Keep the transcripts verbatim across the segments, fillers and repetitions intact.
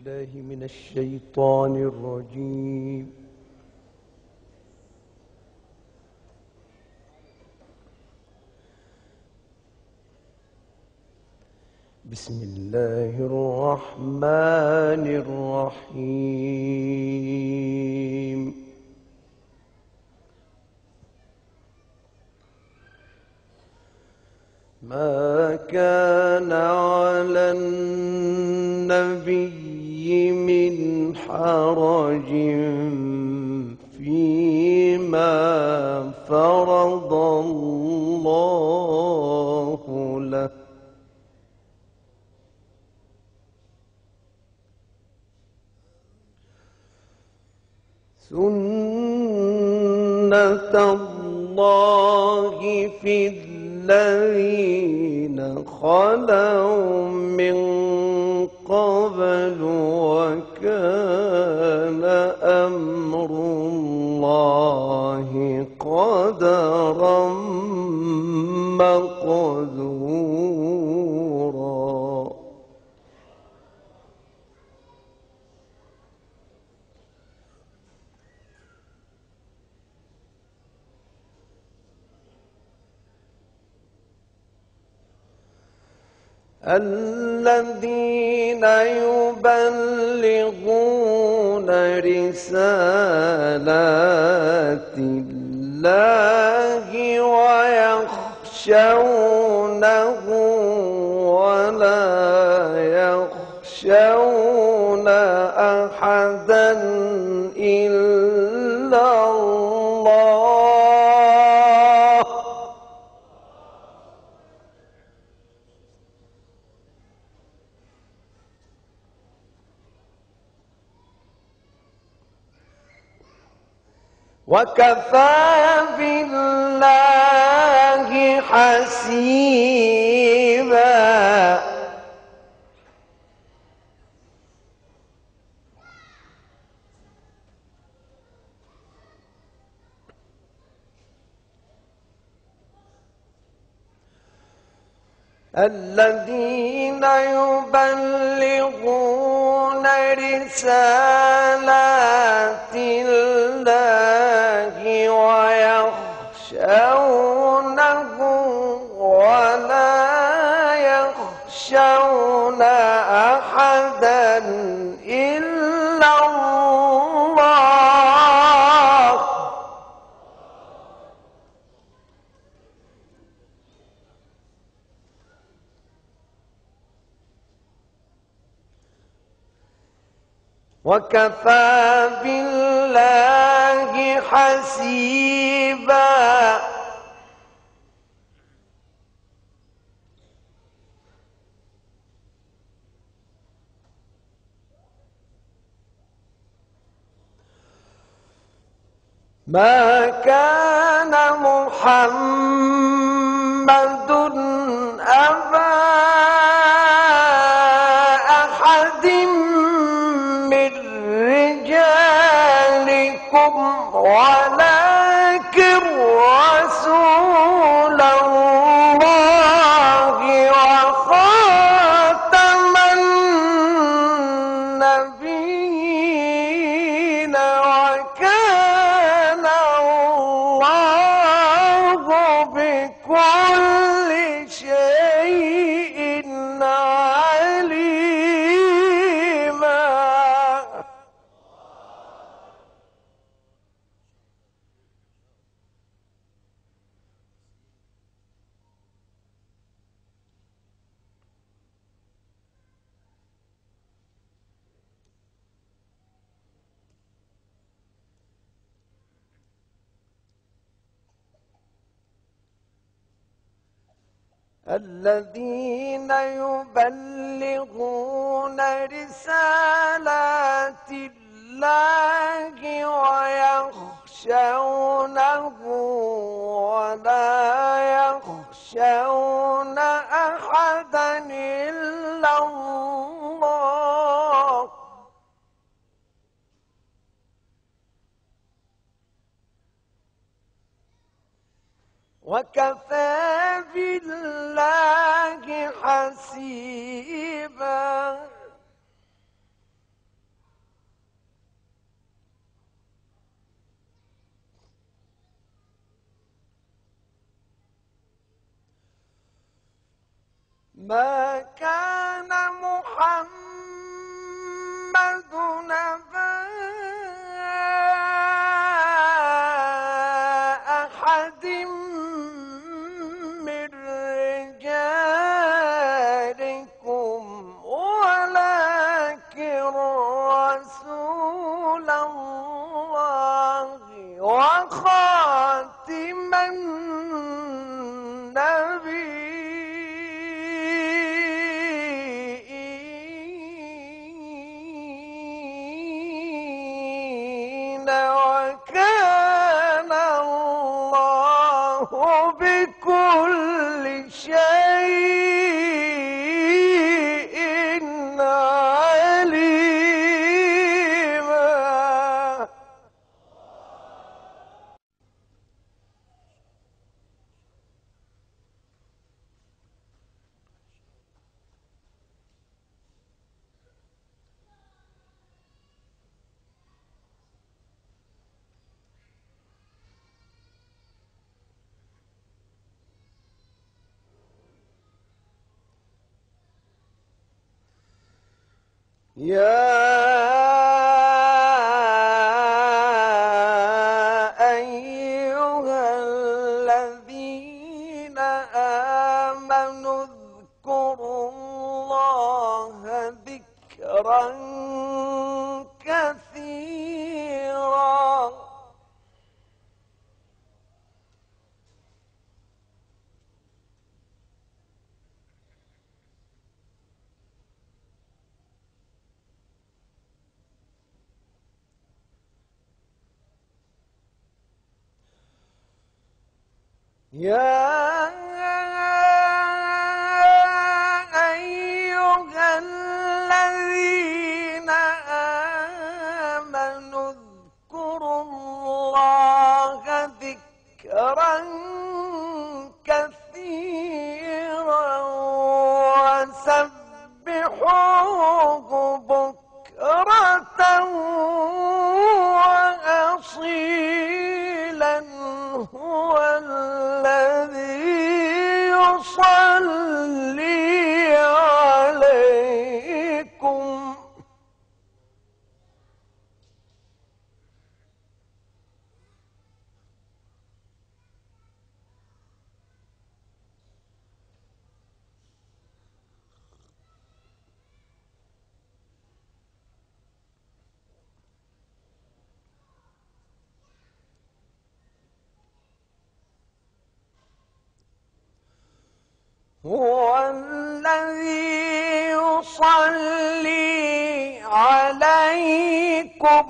بالله من الشيطان الرجيم. بسم الله الرحمن الرحيم. ما كان على النبي من حرج فيما فرض الله له، سنة الله في الذين خلوا من قبل، وكان أمر الله قدرا مقدورا. الذين يبلغون رسالات الله ويخشونه ولا يخشون أحدا إلا الله، وكفى بالله حسيبا. الذين يبلغون رسالات الله ويخشونه ولا يخشون أحدا إلا الله، وكفى بالله حسيبا. ما كان محمد أبا أحد من رجالكم ولكن رسول الله وخاتم النبيين، وكان الله بكل شيء عليما. الذين يبلغون رسالات الله ويخشونه ولا يخشون أحدا إلا الله، وكفى بالله حسيبا. ما كان محمد نبا أحد من رجالكم ولكن رسول الله وخاتم النبيين وكان الله بكل شيء عليما. يا أيها الذين آمنوا اذكروا الله ذكرا كثيرا. يا أيها الذين آمنوا اذكروا الله ذكرا كثيرا وسبحوه بكرة وأصيلا. هو الذي يصلي عليكم هو الذي يصلي عليكم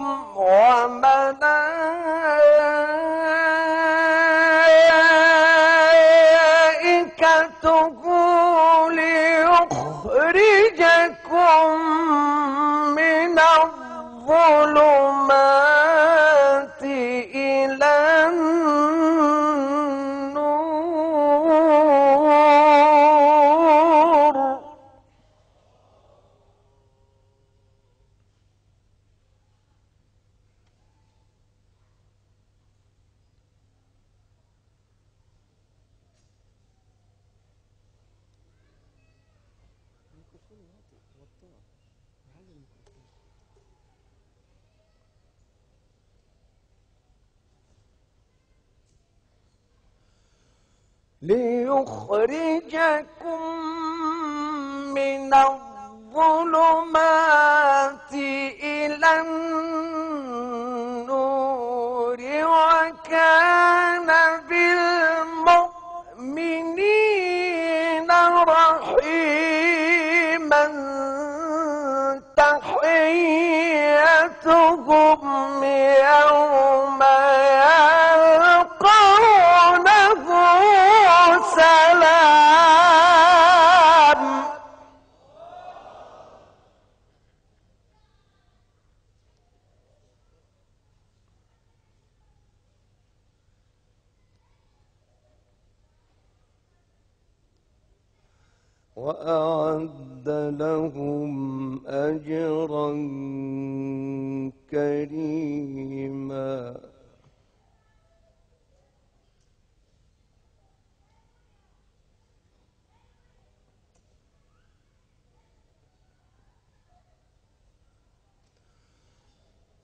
وملائكته ليخرجكم من الظلمات إلى ليخرجكم من الظلمات إلى النور وكان بالمؤمنين رحيما. تحيتهم يوم يلقونه سلام. وأعد لهم أجرا كريما.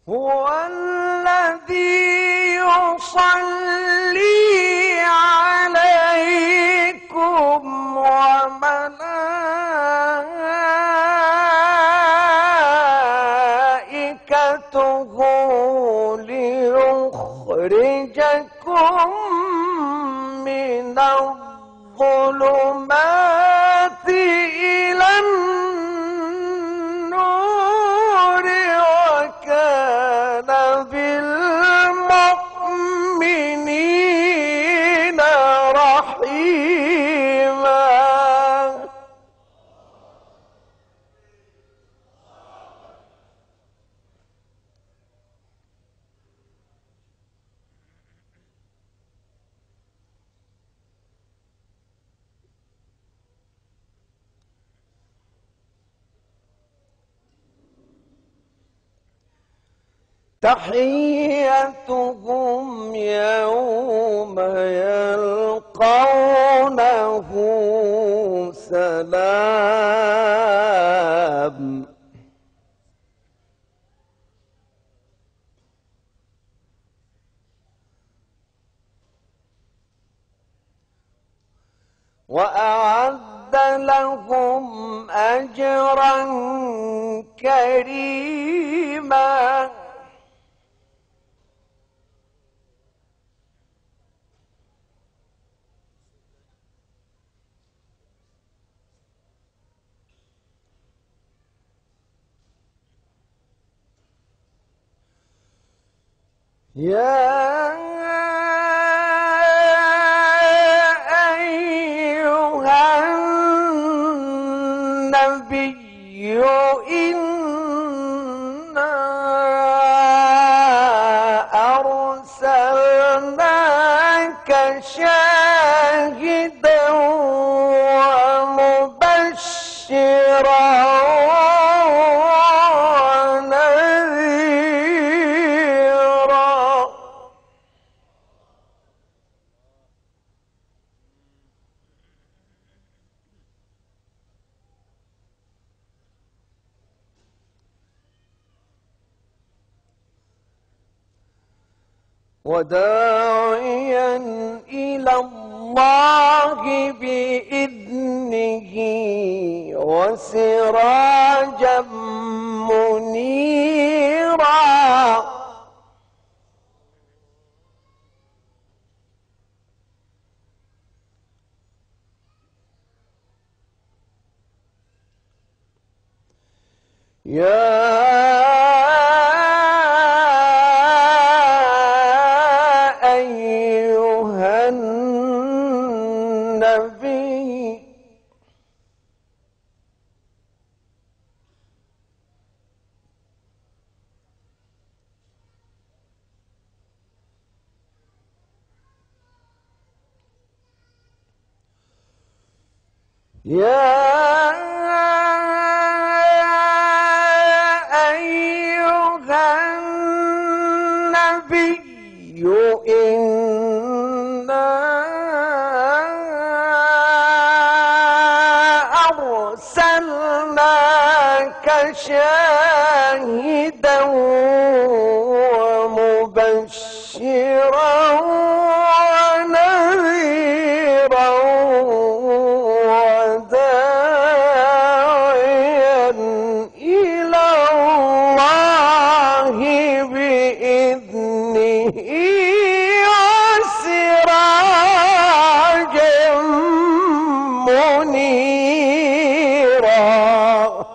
هو الذي يصلي عليكم وملائكته ليخرجكم من الظلمات إلى النور وكان بالمؤمنين رحيما. تحيتهم يوم يلقونه سلام. وأعد لهم أجرا كريما. يا أيها النبي إنا أرسلناك شاهدا ومبشرا وداعيا إلى الله بإذنه وسراجا منيرا. يا أيها النبي يا إنا أرسلناك شاهدا ومبشرا ونذيرا وداعيا إلى الله بإذنه وسراجا منيرا.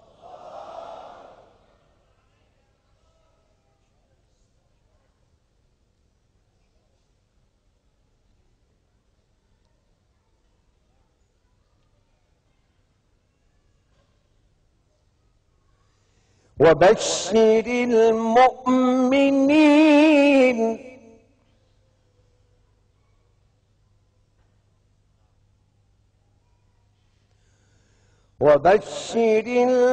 وبشر المؤمنين وبشر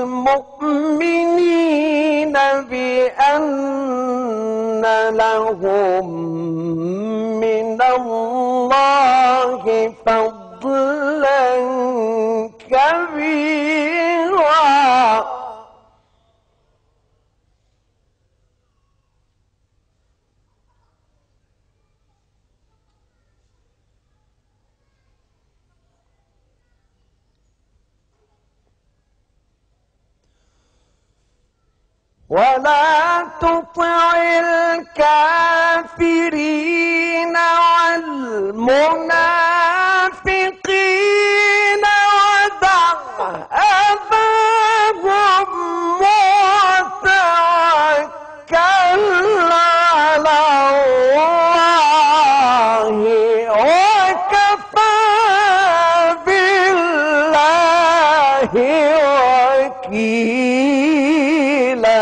المؤمنين بأن لهم من الله فضلا كبيرا. ولا تطع الكافرين والمنافقين ودع أذاهم وتوكل على الله وكفى بالله وكيلا.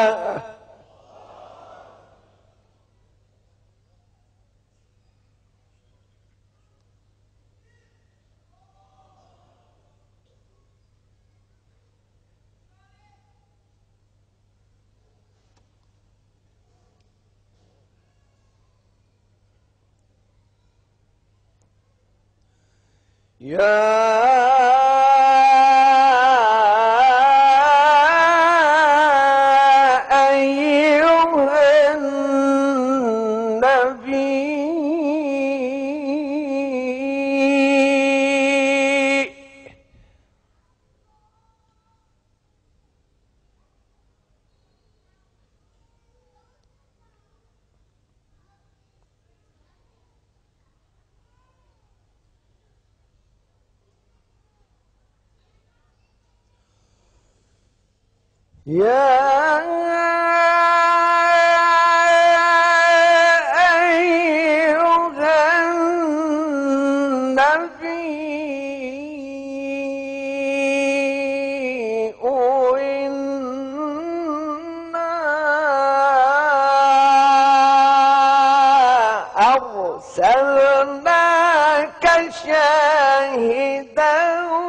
يا أيها النبي يا أيها النبي إنا أرسلناك شاهدا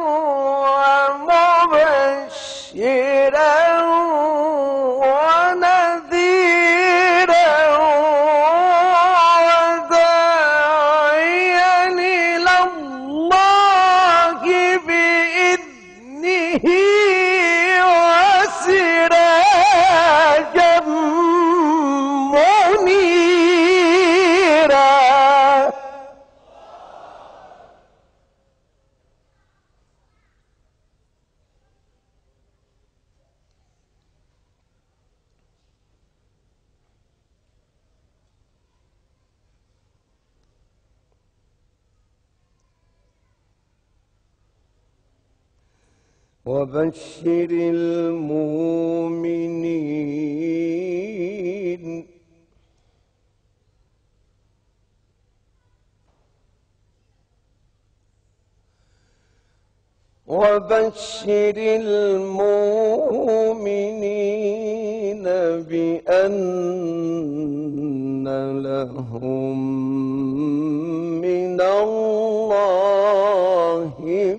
ومبشرا ونذيرا وداعيا إلى الله بإذنه وسراجا منيرا. وبشر المؤمنين وبشر المؤمنين بأن لهم من الله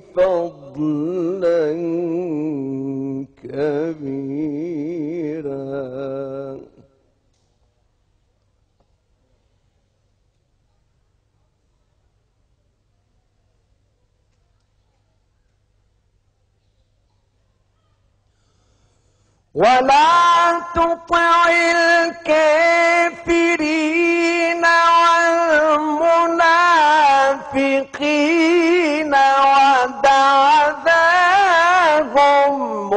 فضلا كبيرا. ولا تطع الكافرين والمنافقين ودع ذاهم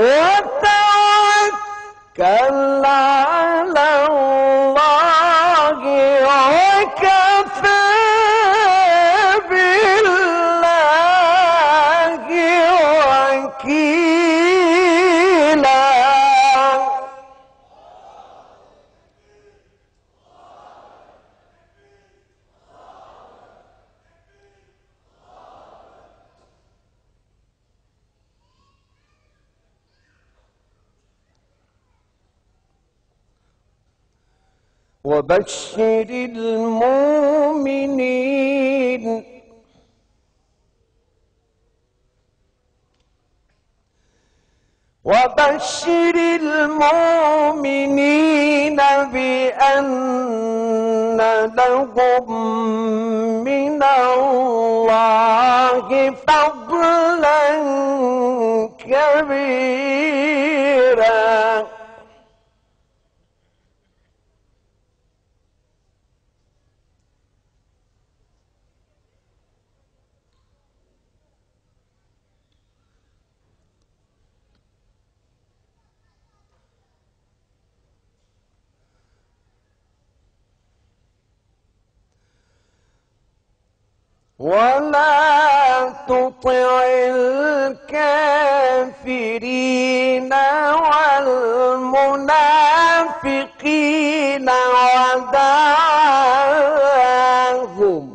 وتوكل على الله وكفى بالله وكيلا. وبشر المؤمنين وبشر المؤمنين بأن لهم من الله فضلا كبيرا. ولا تطع الكافرين والمنافقين ودعهم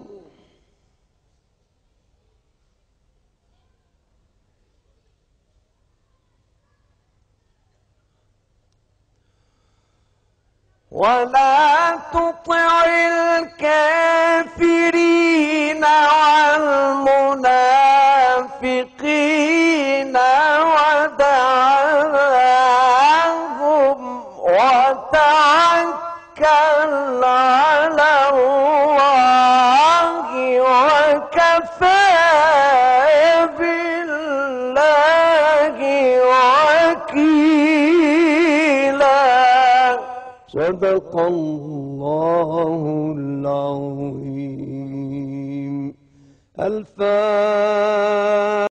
ولا تطع الكافرين والمنافقين ودعهم وتوكل على الله وكفى بالله وكيلا. صدق الله العظيم. الفاتحة.